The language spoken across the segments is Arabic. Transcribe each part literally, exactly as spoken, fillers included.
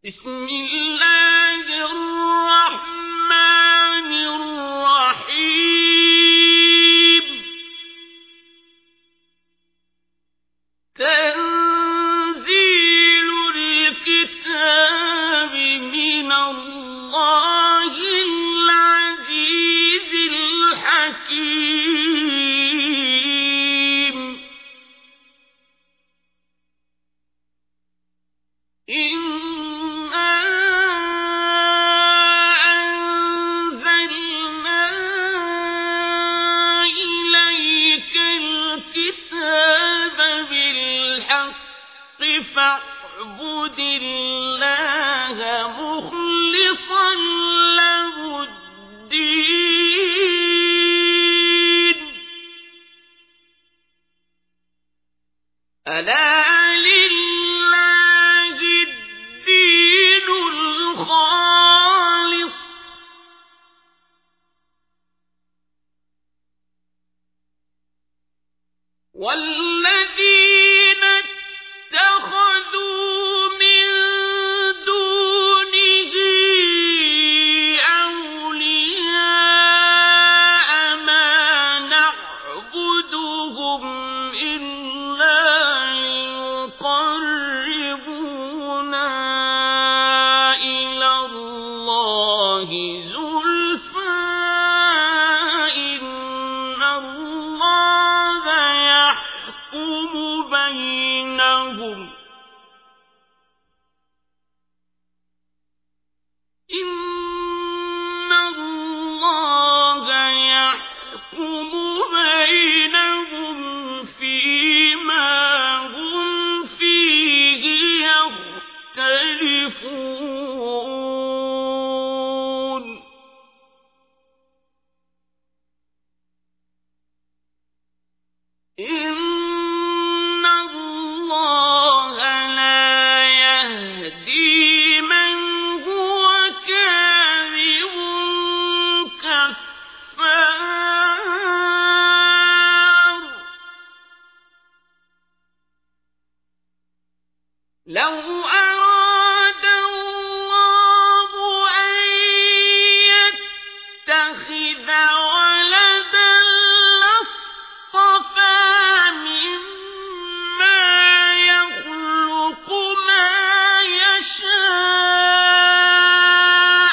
بسم الله الرحمن الرحيم تنزيل الكتاب من الله العزيز الحكيم إنا أنزلنا إليك الكتاب بالحق فاعبد الله مخلصا له الدين ألا لله الدين الخالص والذين اتخذوا من دونه أولياء ما نعبدهم إلا ليقربونا إلى الله زلفى إن الله يحكم بينهم إن الله يحكم بينهم فيما هم فيه يختلفون إن الله لا يهدي من هو كاذب كفار لو أراد الله أن يتخذ ولدا لاصطفى مما يخلق ما يشاء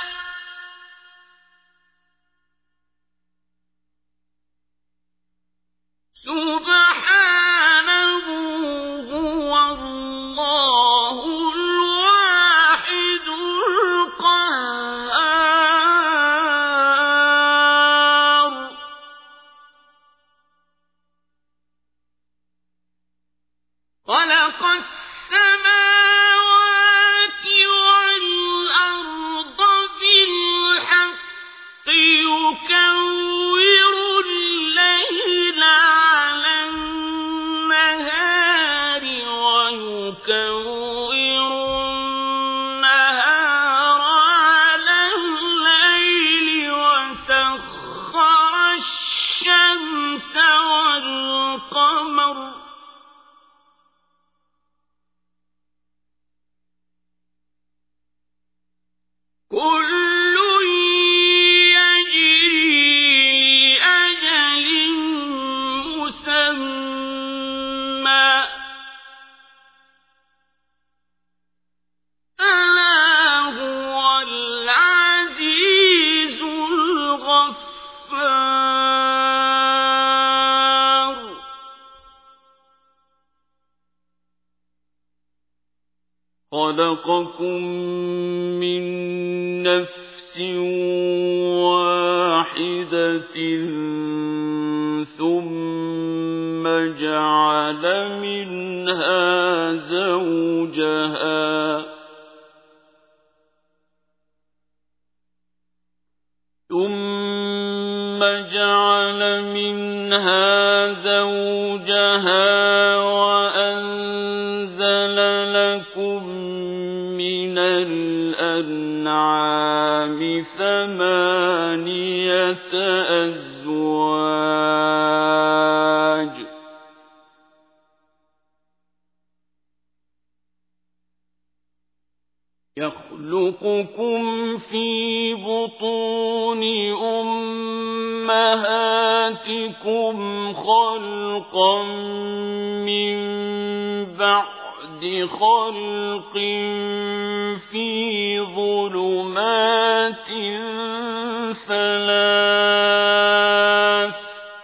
سبحانه هو الله الواحد القهار خلق السماوات والأرض بالحق يكور الليل على النهار ويكور النهار على الليل وسخر الشمس والقمر كل يجري لأجل مسمى ألا هو العزيز الغفار خلقكم من نفس واحدة ثم جعل منها زوجها ثم جعل منها زوجها وأنزل لكم من الأنعام ثمانية أزواج يخلقكم في بطون أمهاتكم خلقا من بعد خلق في ظلمات ثلاث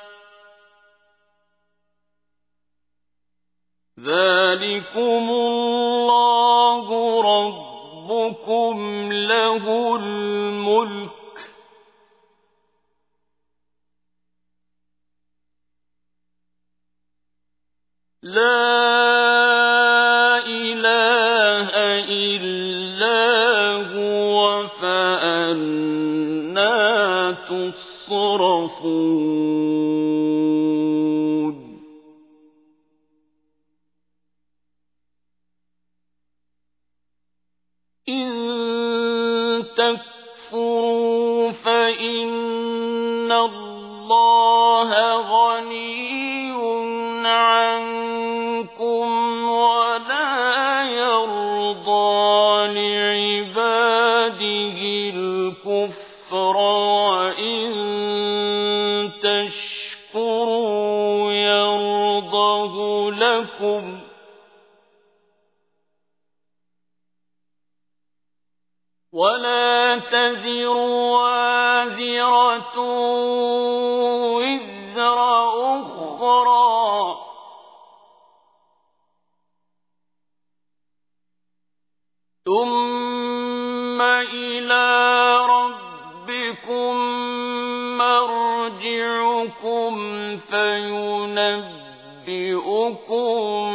ذلكم الله ربكم له الملك لا إله إلا هو فأنى تصرفون إن تكفروا فإن الله غني عنكم ولا يرضى لعباده الكفر وإن تشكروا يرضه لكم ولا تزر وازرة وزر أخرى ثم إلى ربكم مرجعكم فينبئكم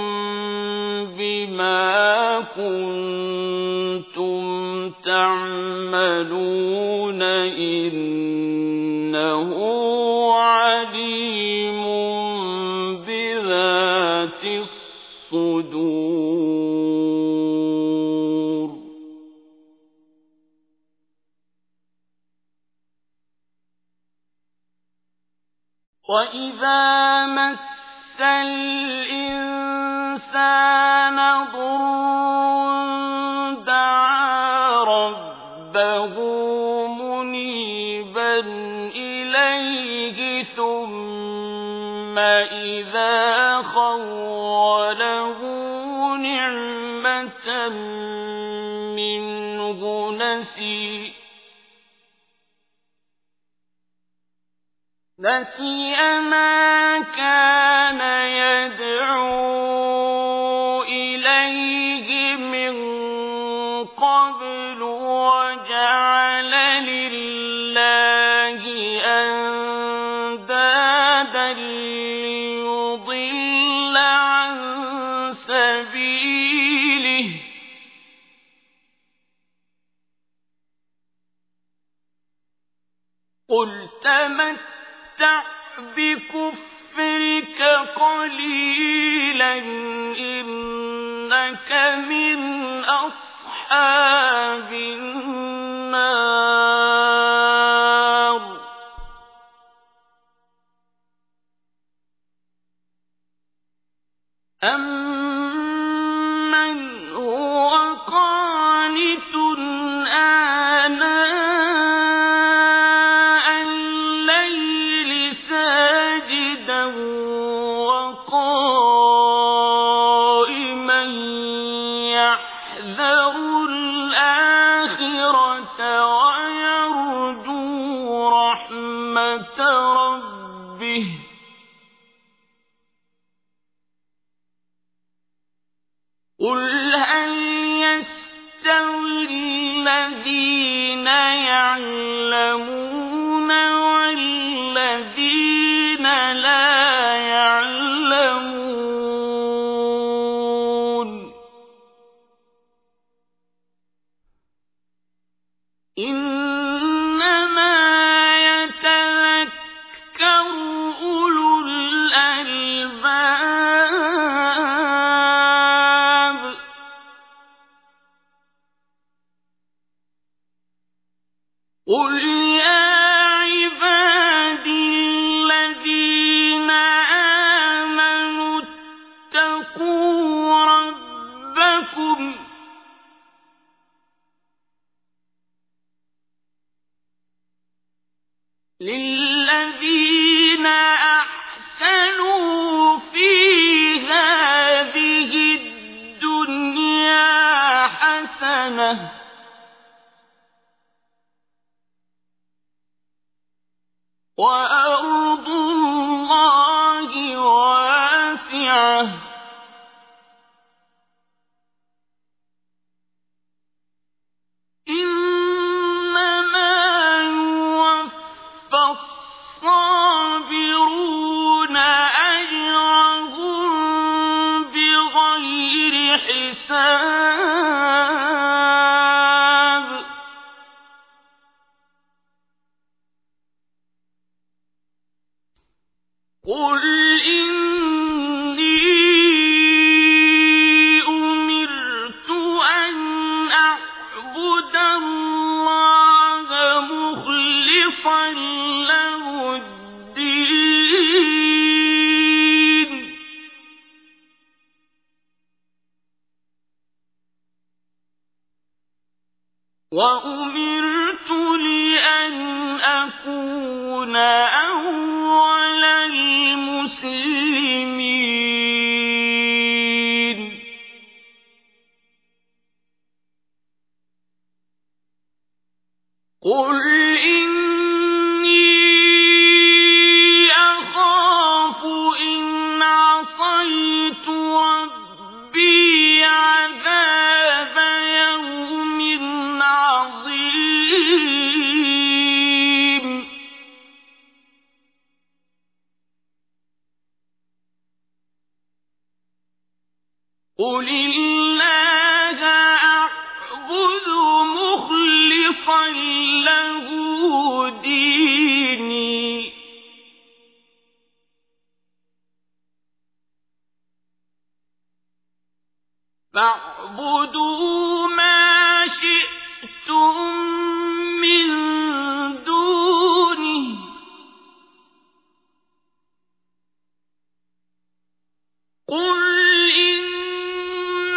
بما كنتم تعملون إنه عليم بذات الصدور وإذا مس الإنسان ضر دعا ربه منيبا إليه ثم إذا خوله نعمة منه نسي نسي ما كان يدعو إليه من قبل وجعل لله أندادا ليضل عن سبيله قل تمتع بكفرك قليلا إنك من أصحاب النار أمن هو قانت آناء وقائما يحذر الآخرة ويرجو رحمة ربه قل هل يستوي الذين يعلمون والذين لا يعلمون إنما يتذكر أولو الألباب قل يا عبادي الذين آمنوا اتقوا ربكم للذين أحسنوا في هذه الدنيا حسنة وأرض الله واسعة إنما يوفى الصابرون أجرهم بغير حساب قل إني أمرت أن أعبد الله مخلصا له الدين وأمرت لأن أكون أول المسلمين قل إني أخاف إن عصيت ربي عذاب يوم عظيم قل الله أعبد مخلصا له ديني فاعبدوا ما شئتم من دونه قل إن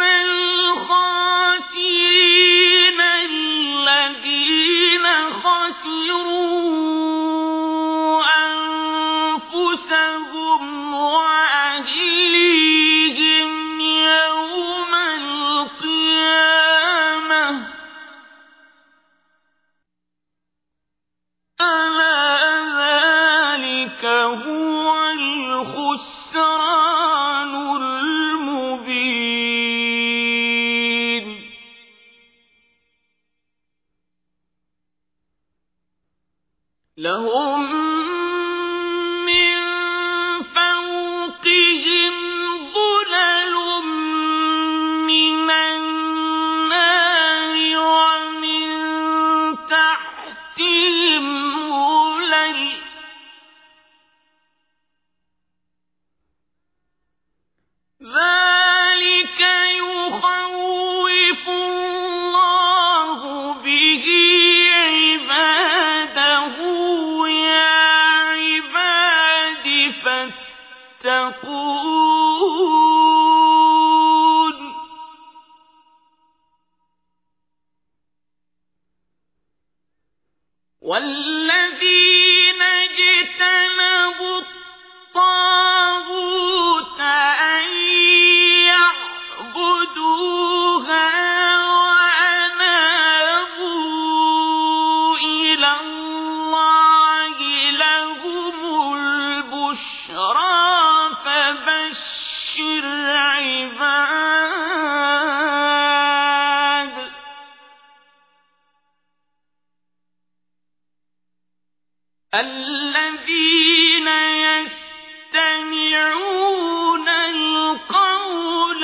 الخاسرين الذين خسروا أنفسهم وأهليهم يوم القيامة ألا ذلك هو الخسران المبين لهم من فوقهم ظلل من النار ومن تحتهم ظلل ذلك يخوف الله به عباده يا عباد فاتقون والذين اجتنبوا الطاغوت أن يعبدوها وأنابوا إلى الله لهم البشرى فبشر عباد الذين يستمعون القول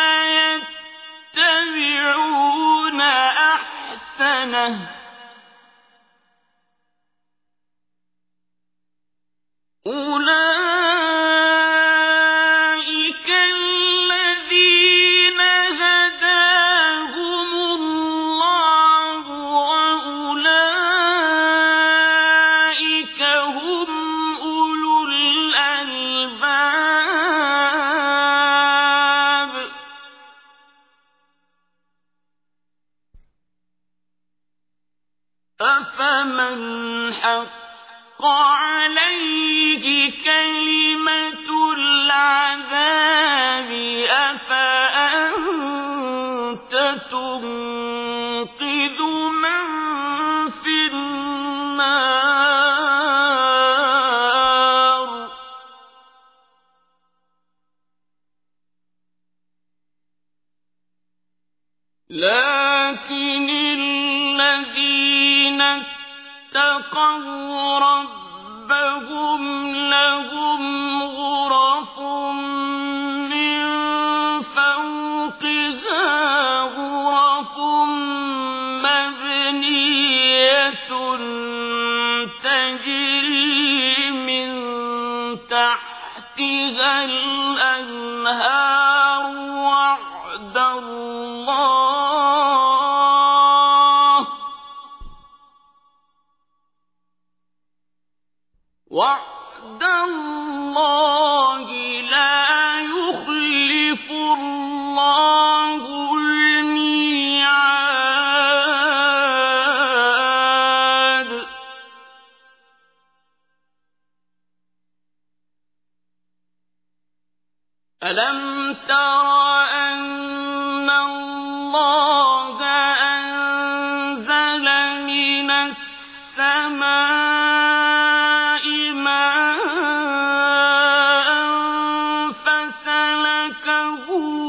فيتبعون أحسنه أولئك الذين هداهم الله وأولئك هم أولو الألباب أفمن حق عليه كلمة العذاب أفأنت تنقذ من في النار لكن الذين اتقوا ربهم لهم غرف من فوقها غرف مبنية تجري من تحتها الأنهار وعد الله وعد الله لا يخلف الله الميعاد ألم تر أن الله أنزل من السماء ماء فسلكه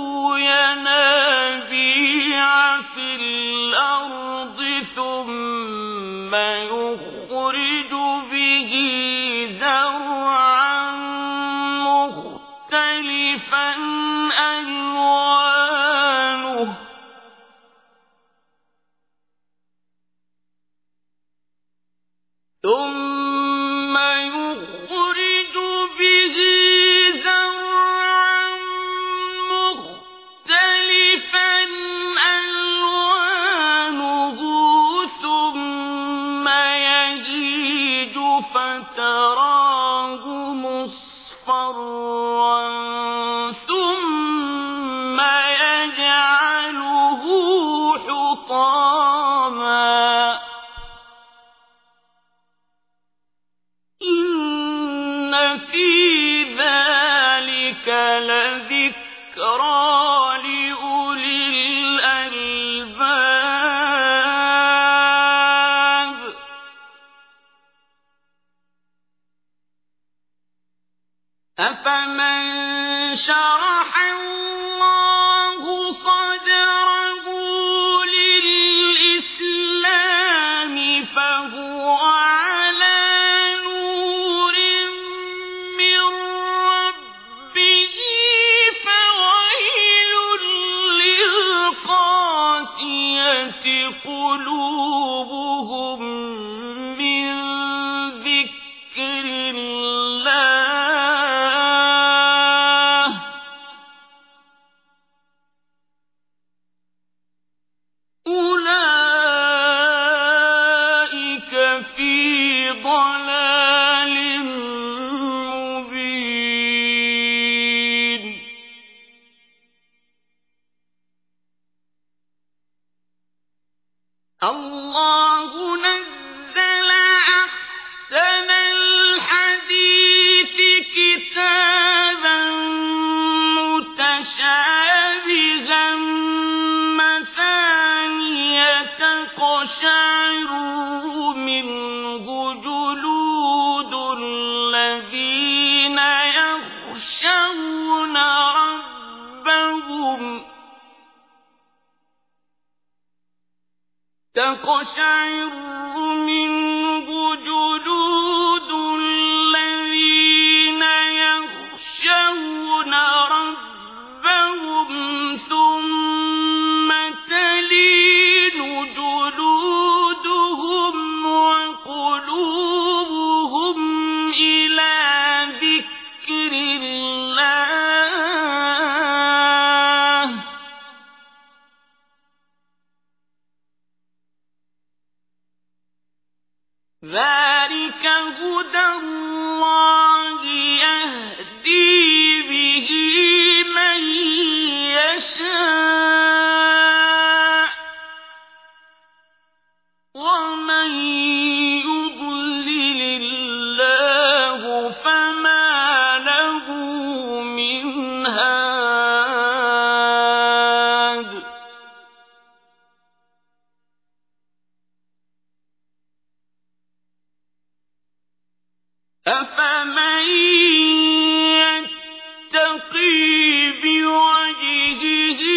ينابيع في الأرض ثم يخرج به زرعا مختلفا ألوانه ثم يخرج به زرعا مختلفا ألوانه ثم يهيج فتراه مصفرا ثم يجعله حطاما إن في ذلك لذكرى لأولي الألباب أفمن شرح الله صدره للإسلام فهو على نور من ربه فويل للقاسية قلوبهم من ذكر الله أولئك في ضلال مبين الله نزل أحسن الحديث كتابا متشابها مثانية تقشعر منه جلود الذين يخشون ربهم تقشعر منه جلود الذين يخشون ربهم ثم تلين جلودهم وقلوبهم إلى ذكر الله ذلك هدى الله يهدي به من يشاء ومن يضلل أفمن يتقي بوجهه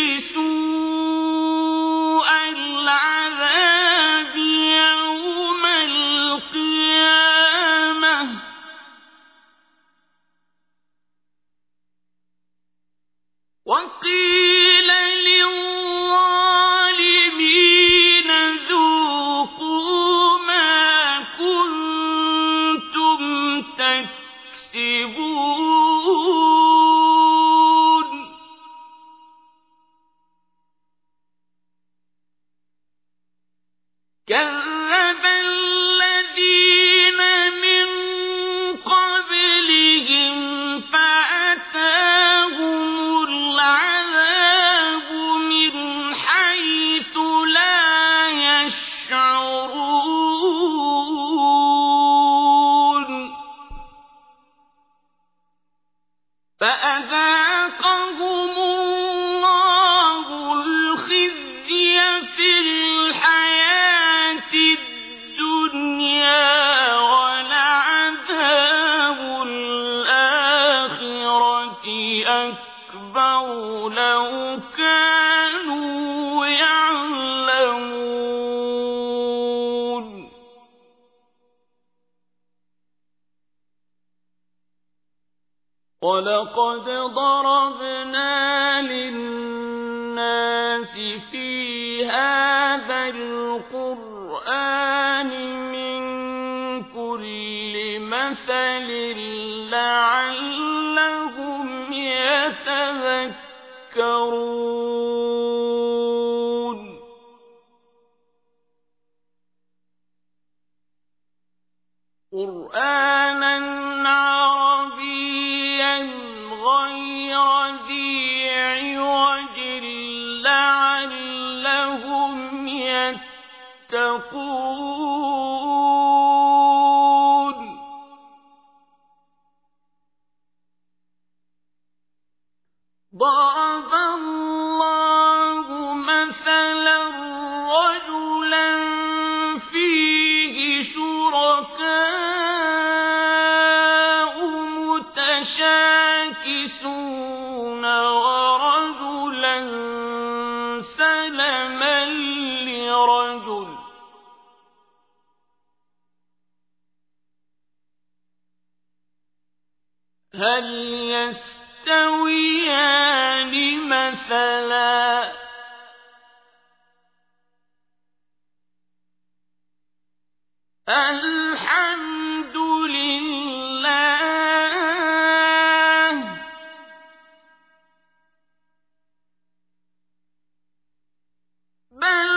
سوء العذاب يوم القيامة وقيل للظالمين ذوقوا ما كنتم تكسبون كذب الذين من قبلهم فأتاهم العذاب من حيث لا يشعرون فأذاقهم الله الخزي في الحياة الدنيا ولعذاب الآخرة أكبر لو كانوا يعلمون ولقد ضربنا للناس في هذا القرآن من كل مثل لعلهم يتذكرون قرآنا عربيا غير ذي عوج لعلهم يتقون ضرب الله مثلا رجلا فيه شركاء متشاكسون ورجلا سلما لرجل هل يستويان مثلا الحمد لله بل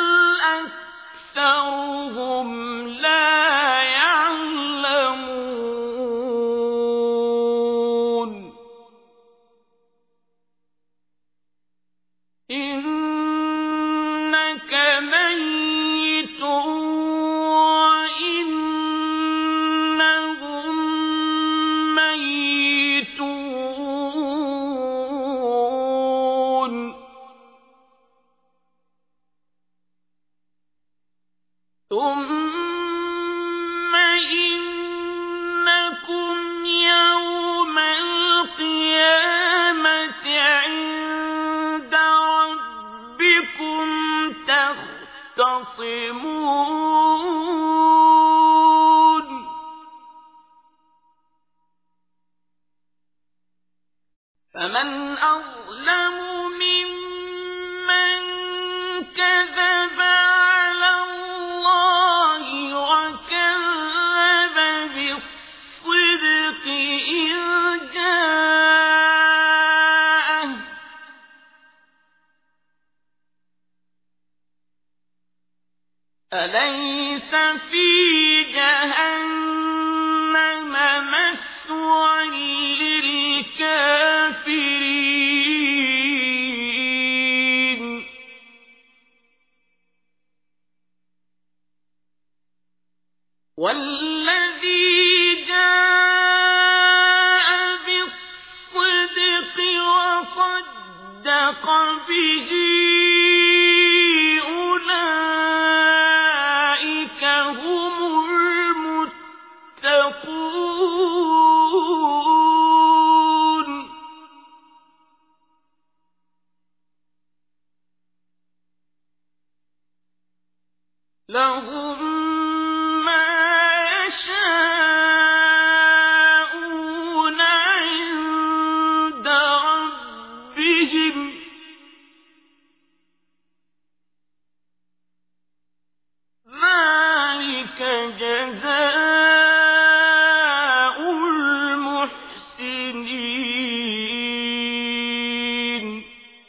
أكثرهم لا يعلمون إنك ميت وإنهم ميتون ثم إنكم يوم القيامة عند ربكم تختصمون فمن أظلم ممن كذب على الله وكذب بالصدق إذ جاءه أليس في جهنم مثوى للكافرين والذي جاء بالصدق وصدق به أولئك هم المتقون لهم ما يشاءون عند ربهم ذلك جزاء المحسنين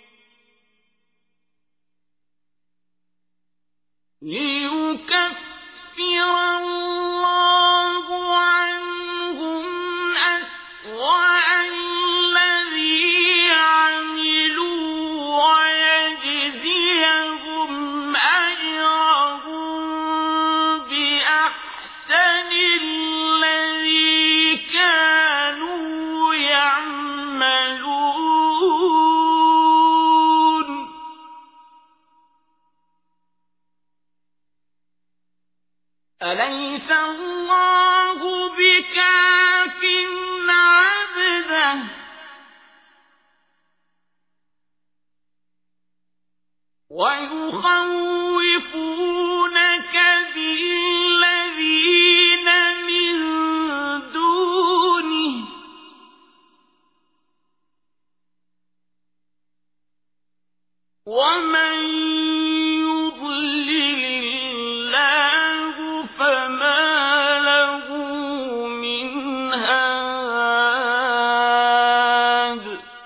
ليكفر الله عنهم أسوأ الذي عملوا ويجزيهم أجرهم بأحسن الذي كانوا يعملون أليس الله بكاف عبده ويخوفونك بالذين من دونه ومن يضلل الله فما له من هاد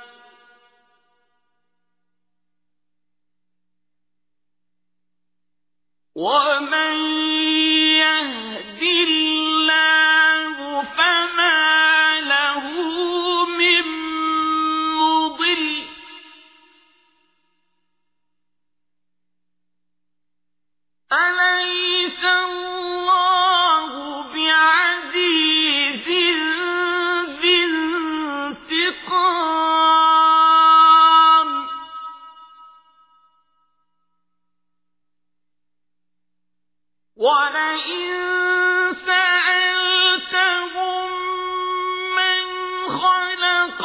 ومن يهد الله فما له من مضل أليس الله بعزيز ذي انتقام ولئن سألتهم من خلق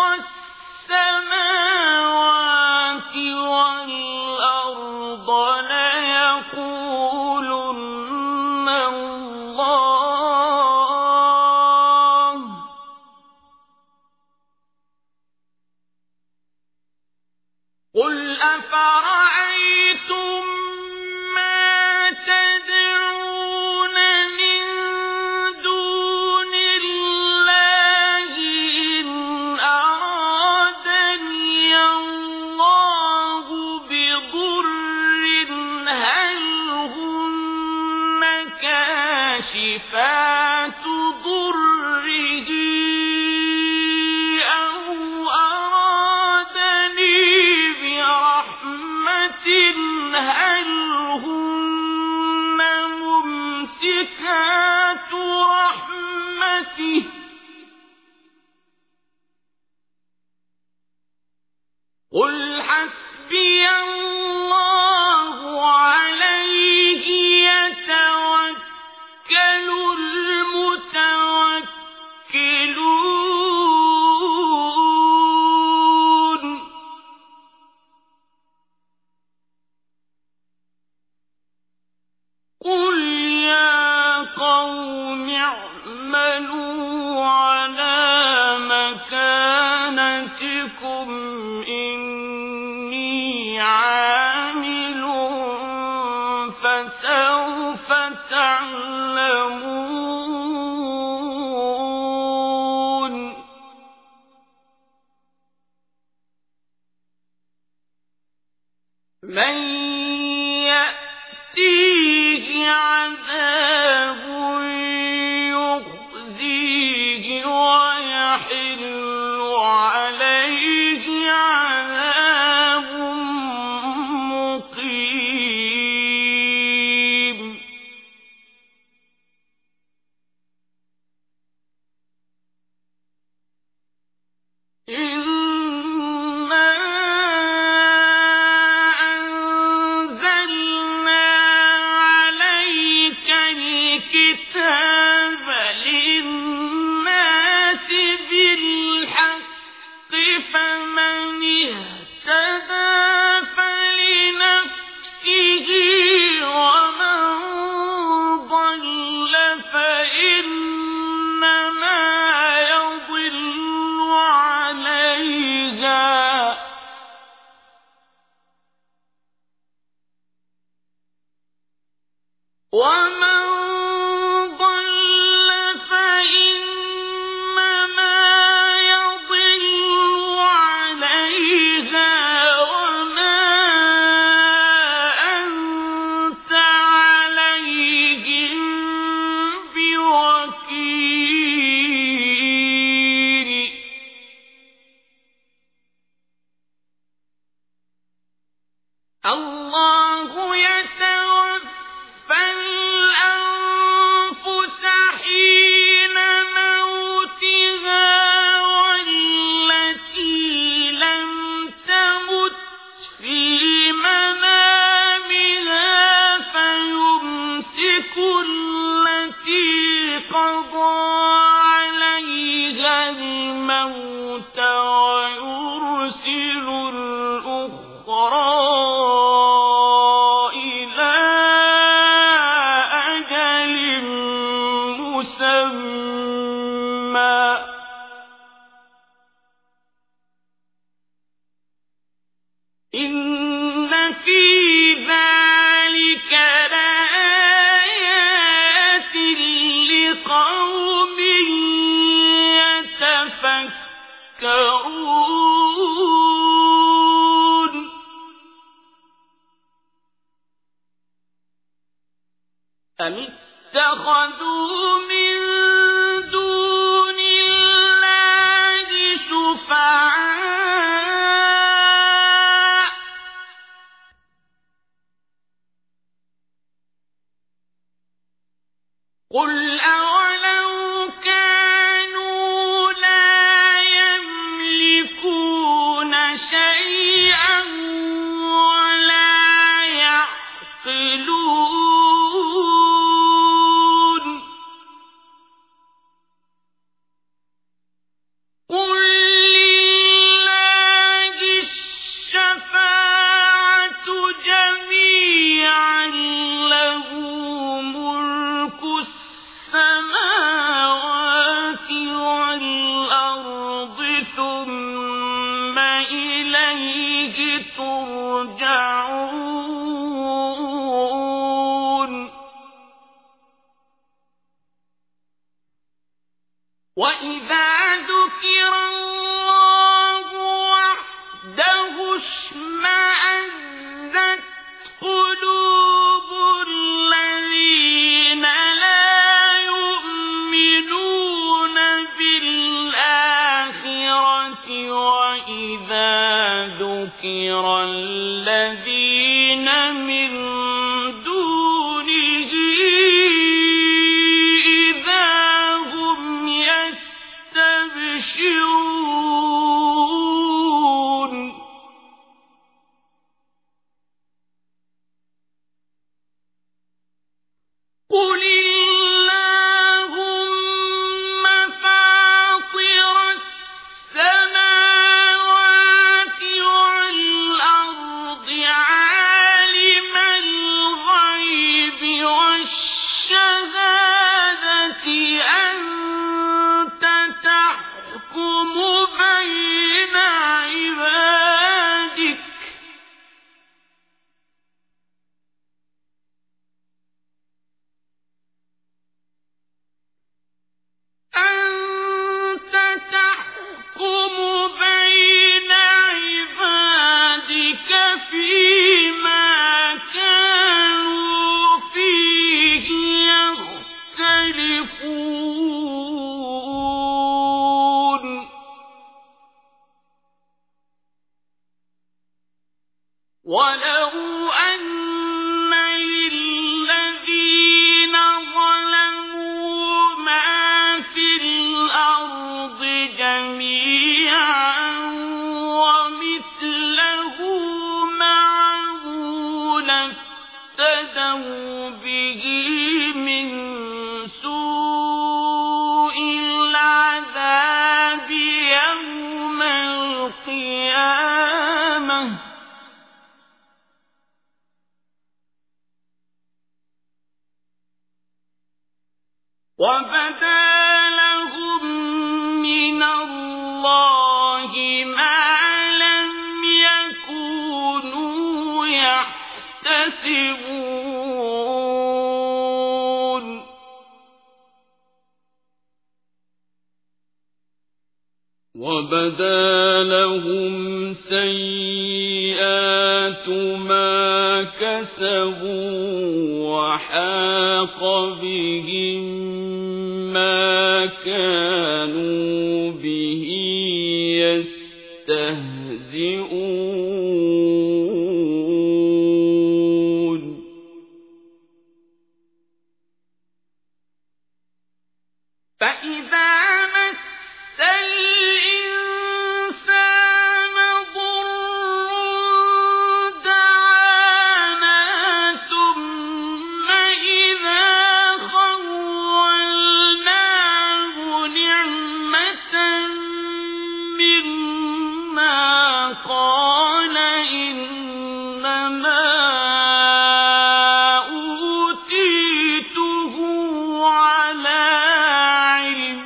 السماوات والأرض ليقولن الله قل أفرأيتم ما تدعون من دون الله إن أرادني الله بضر هل هن كاشفات ضره أو أرادني برحمة هل هن ممسكات رحمته قل حسبي الله عليه يتوكل المتوكلون قل يا قوم اعملوا على مكانتكم إني عامل فسوف تعلمون من يأتيه عذاب يخزيه ويحل عليه عذاب مقيم ومن ضل فإنما يضل عليها وما أنت عليهم بوكيل الله يتوفى الأنفس حين موتها والتي لم تمت في منامها فيمسك التي قضى عليها الموت ويرسل الأخرى إلى أجل مسمى إن في ذلك لآيات لقوم يتفكرون أم اتخذوا من دون الله شفعاء قل أولو كانوا لا يملكون شيئا ولا يعقلون قل لله الشفاعة جميعا له ملك السماوات والأرض ثم إليه ترجعون وإذا ذكر الله وحده اشمأزت قلوب الذين لا يؤمنون بالآخرة وإذا ذكر الذين من دونه إذا هم يستبشرون قل اللهم فاطر السماوات والأرض عالم الغيب والشهادة أنت تحكم بين عبادك أنت تحكم بين عبادك فيما كانوا فيه يختلفون ولو أن للذين ظلموا ما في الأرض جميعا ومثله معه لافتدوا به من سوء العذاب يوم القيامة وبدا لهم من الله ما لم يكونوا يحتسبون وبدا لهم سيئات ما كسبوا وحاق بهم ما كانوا به يستهزئون فإذا مس الإنسان ضر دعانا ثم إذا خولناه نعمة منا قال إنما أوتيته على علم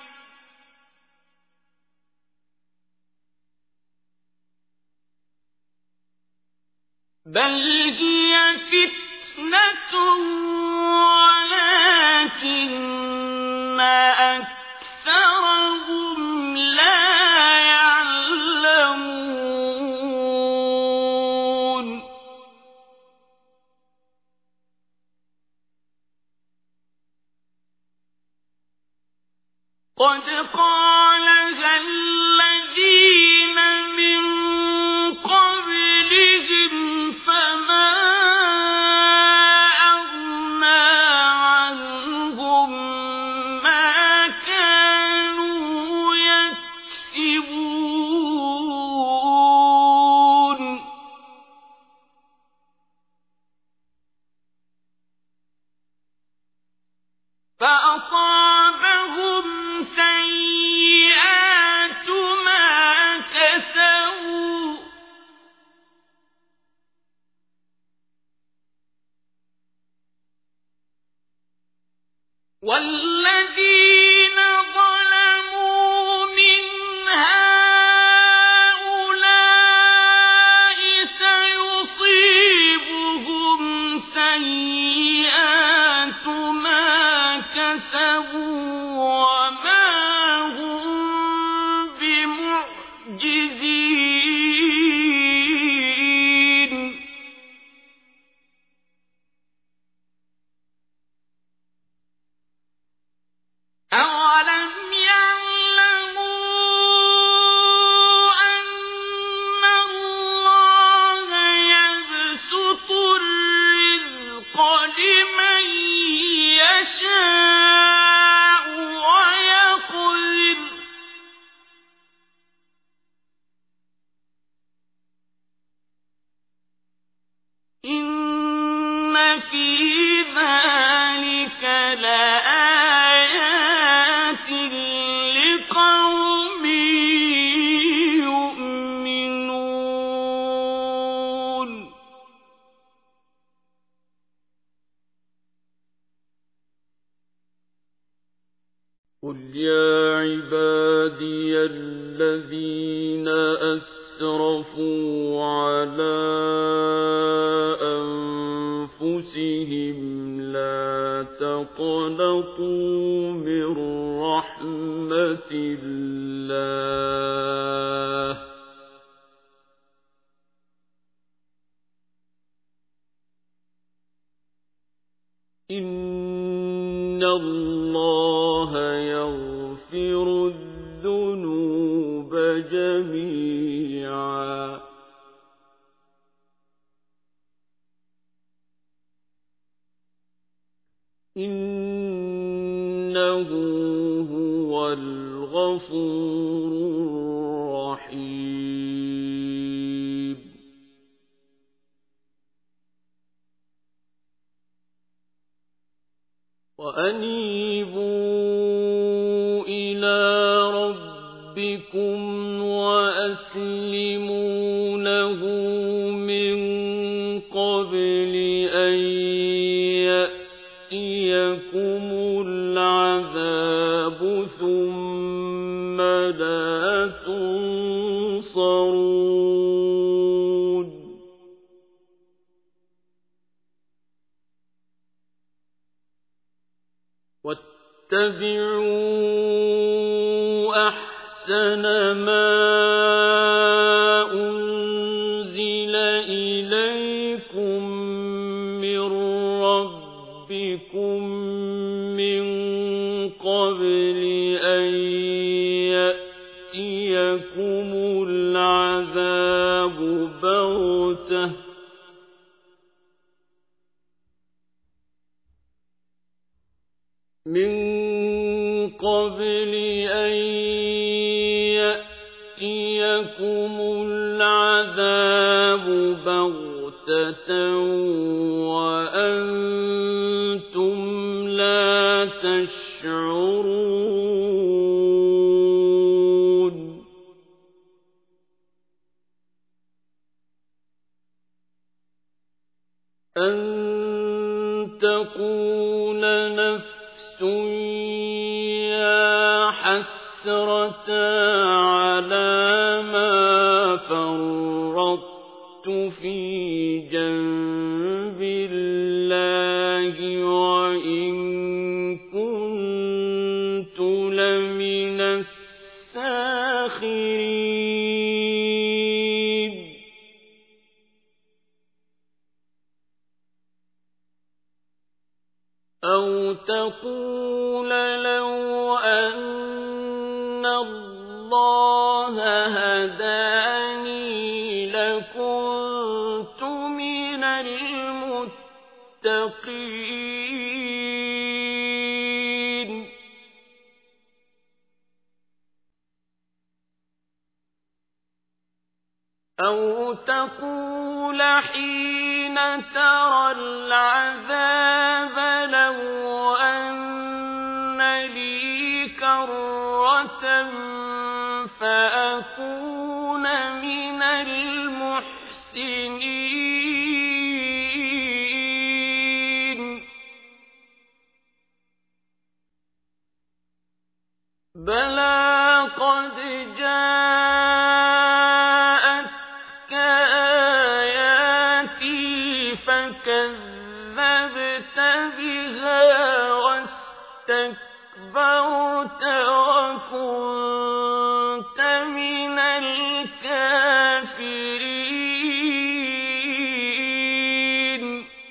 بل هي فتنة ولكن أكثرهم لا يعلمون قد قالها الذين من قبلهم فما أغنى عنهم ما كانوا يكسبون فأصابهم سيئات ما كسبوا والذين ظلموا من هؤلاء سيصيبهم سيئات ما كسبوا وما هم بمعجزين أولم يعلموا أن الله يبسط الرزق لمن يشاء ويقدر إن في ذلك لآيات لقوم يؤمنون قل يا عبادي الذين أسرفوا على أنفسهم لا تقنطوا من رحمة الله إن الله يغفر الذنوب جميعا إنه هو الغفور الرحيم وأنيبوا إلى ربكم وأسلموا له من قبل أن يأتيكم العذاب ثم لا تنصرون واتبعوا أحسن أَحْسَنَ مَا أُنزِلَ إِلَيْكُم مِّن رَّبِّكُم مِّن قَبْلِ أَن يَأْتِيَكُمُ الْعَذَابُ بَغْتَةً مِّن قَبْلِ أَن يَأْتِيَكُمُ الْعَذَابُ بَغْتَةً وَأَنتُمْ لَا تَشْعُرُونَ أَن تَقُولَ نَفْسٌ يَا حَسْرَتَا عَلَىٰ مَا فَرَّطتُ فِي جَنبِ اللَّهِ وَإِن كُنتُ لَمِنَ السَّاخِرِينَ أَوْ تَقُولَ لَوْ أَنَّ اللَّهَ هَدَانِي لَكُنتُ مِنَ الْمُتَّقِينَ أَوْ تَقُولَ حِينَ تَرَى الْعَذَابَ لَوْ أَنَّ لِي كَرَّةً فَأَكُونَ مِنَ الْمُحْسِنِينَ بَلَىٰ قَدْ جَاءَتْكَ آيَاتِي فَكَذَّبْتَ بِهَا وَاسْتَكْبَرْتَ وَكُنتَ مِنَ الْكَافِرِينَ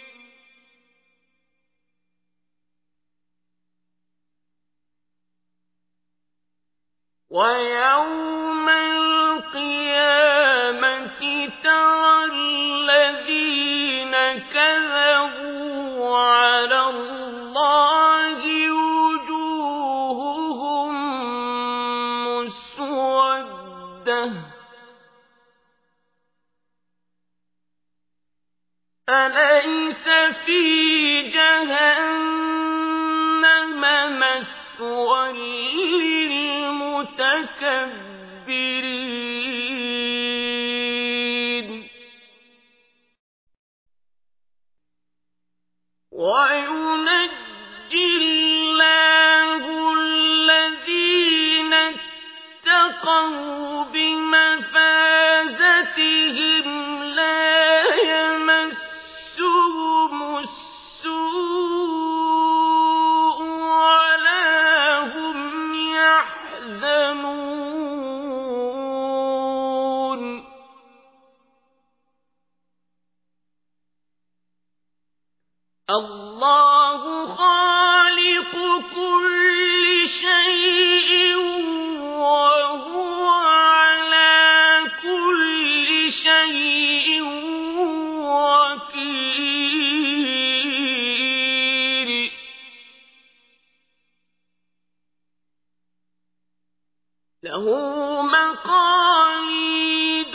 وَيَوْمَ الْقِيَامَةِ تَرَى الَّذِينَ كَذَبُوا عَلَى اللَّهِ وُجُوهُهُم مُّسْوَدَّةٌ أَلَيْسَ فِي جَهَنَّمَ مَثْوًى لِّلْمُتَكَبِّرِينَ وَيُنَجِّي اللَّهُ الَّذِينَ اتَّقَوْا بِمَفَازَتِهِمْ لَا يَمَسُّهُمُ السُّوءُ وَلَا هُمْ يَحْزَنُونَ اللَّهُ خَالِقُ كُلِّ شَيْءٍ وَهُوَ عَلَىٰ كُلِّ شَيْءٍ وَكِيلٌ لَهُ مَقَالِيدُ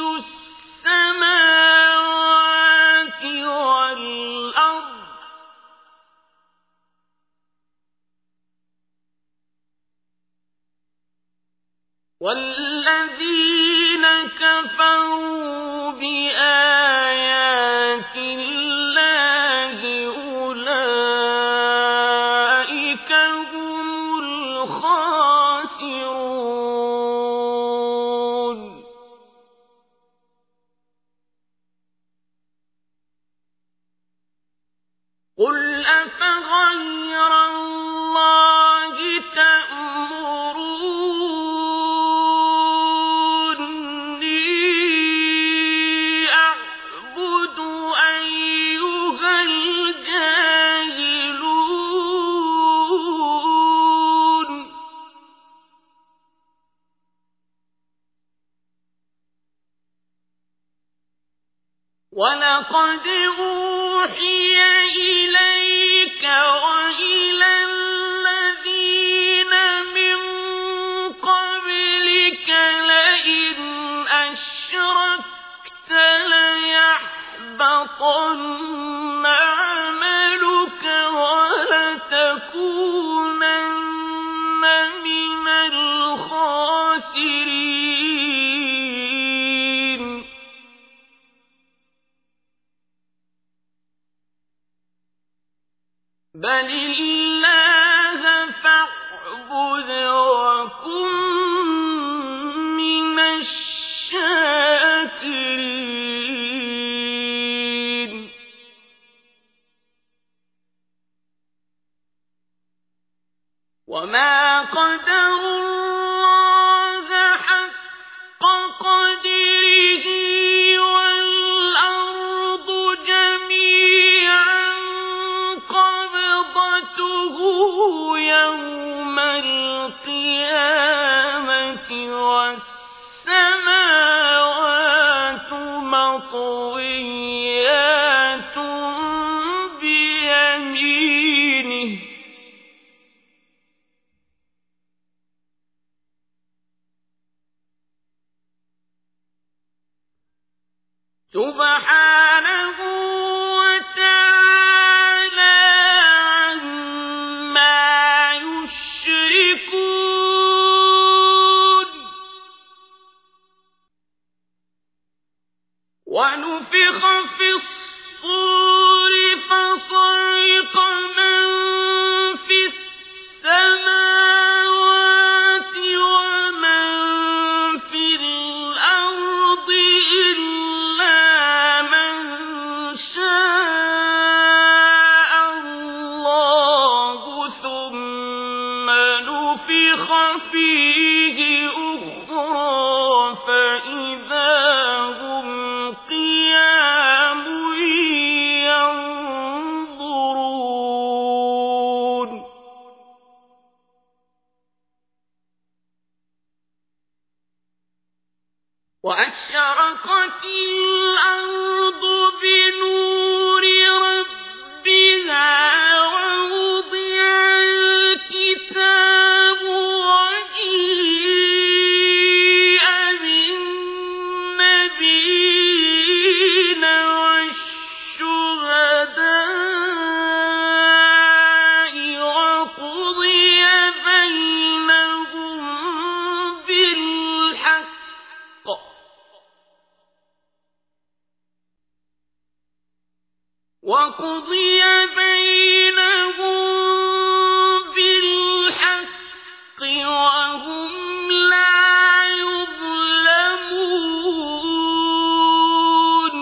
السَّمَاوَاتِ وَالْأَرْضِ وَالَّذِينَ كَفَرُوا بِآيَاتِ اللَّهِ أُولَٰئِكَ هُمُ الْخَاسِرُونَ قُلْ أَفَغَيْرَ اللَّهِ تَأْمُرُونِّي وَلَقَدْ أُوحِيَ إِلَيْكَ وَإِلَى الَّذِينَ مِن قَبْلِكَ لَئِنْ أَشْرَكْتَ لَيَحْبَطَنَّ عَمَلُكَ وَلَتَكُونَنَّ مِنَ الْخَاسِرِينَ بَلِ اللَّهَ فَاعْبُدْ وَكُن مِّنَ الشَّاكِرِينَ وَمَا قَدَرُوا اللَّهَ حَقَّ قَدْرِهِ وَالْأَرْضُ جَمِيعًا قَبْضَتُهُ يَوْمَ الْقِيَامَةِ وَالسَّمَاوَاتُ مَطْوِيَّاتٌ بِيَمِينِهِ سُبْحَانَهُ وَتَعَالَى عَمَّا يُشْرِكُونَ وَنُفِخَ فِي الصُّورِ فَصَعِقَ مَن فِي السَّمَاوَاتِ وَمَن فِي الْأَرْضِ إِلَّا مَن شَاءَ اللَّهُ ثُمَّ نُفِخَ فِيهِ أُخْرَىٰ فَإِذَا هُمْ قِيَامٌ يَنظُرُونَ وَأَشْرَقَتِ الْأَرْضُ بِنُورِ رَبِّهَا وَوُضِعَ الْكِتَابُ وَجِيءَ بِالنَّبِيِّينَ وَالشُّهَدَاءِ وَقُضِيَ بَيْنَهُم بِالْحَقِّ وَقُضِيَ بَيْنَهُم بِالْحَقِّ وَهُمْ لَا يُظْلَمُونَ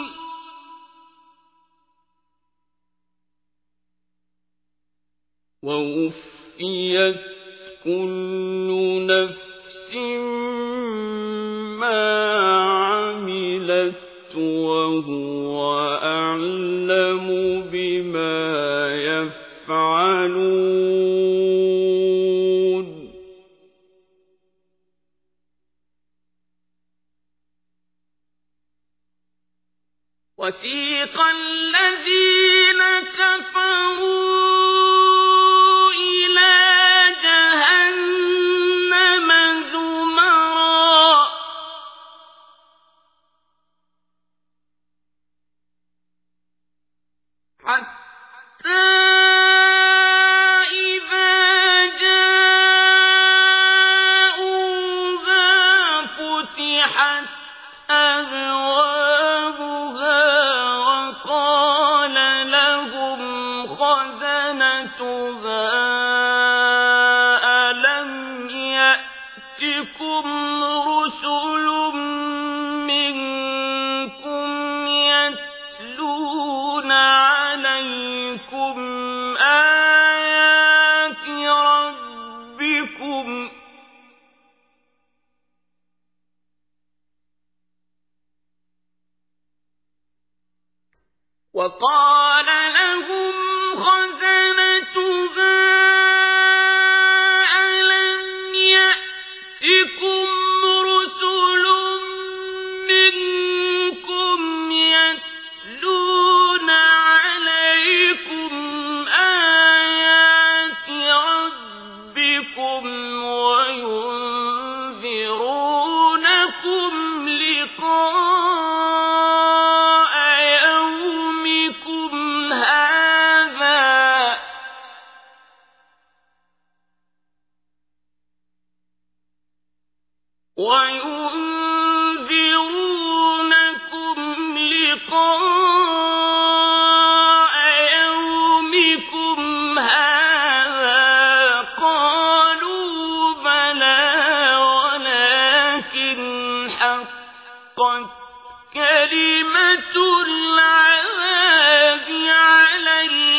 وَوُفِّيَتْ كُلُّ نَفْسٍ مَّا عَمِلَتْ وَهُوَ أَعْلَمُ بِمَا يَفْعَلُونَ وَسِيقَ الَّذِينَ كَفَرُوا إِلَىٰ جَهَنَّمَ زُمَرًا حَتَّىٰ إِذَا جَاءُوهَا فُتِحَتْ أَبْوَابُهَا وَقَالَ لَهُمْ خَزَنَتُهَا وينذرونكم لقاء يومكم هذا قالوا بلى ولكن حقت كلمة العذاب على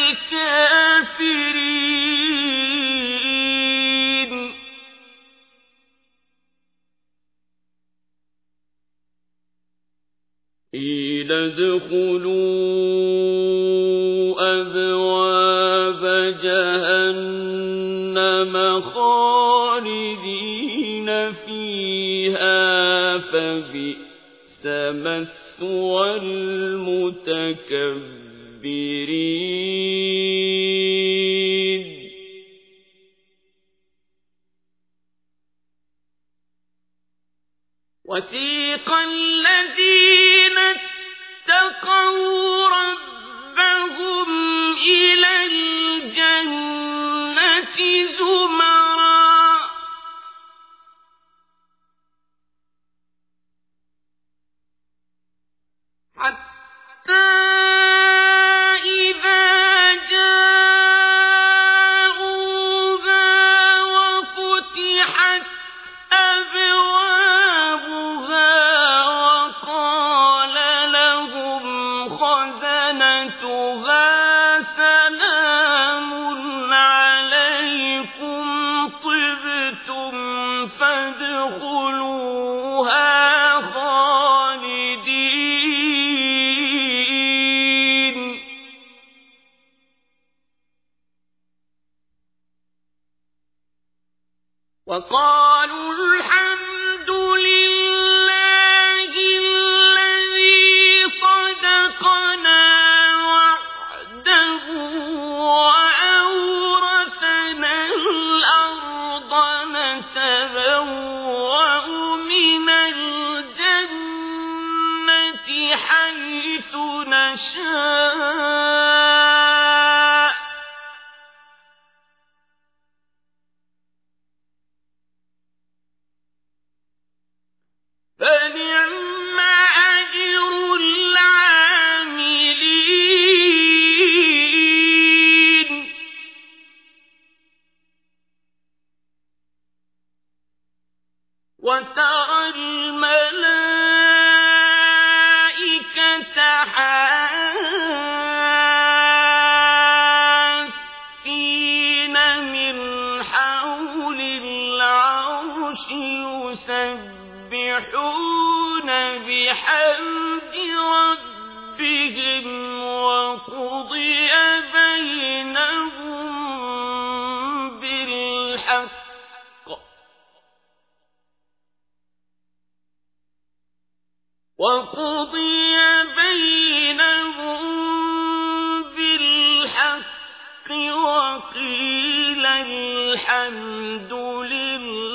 الكافرين قيل ادخلوا أبواب جهنم خالدين فيها فبئس مثوى المتكبرين وسيق الذين اتقوا ربهم إلى الجنة زمرا حتى إذا جاءوها وفتحت أبوابها وقال لهم خزنتها سلام عليكم طبتم فادخلوها خالدين وقالوا الحمد لله الذي صدقنا وعده وأورثنا الأرض نتبوأ من الجنة حيث نشاء فنعم أجر العاملين وترى الملائكة حافين من حول العرش يسبحون بحمد ربهم وقضي بينهم بالحق وقضي بينهم بالحق وقيل الحمد لله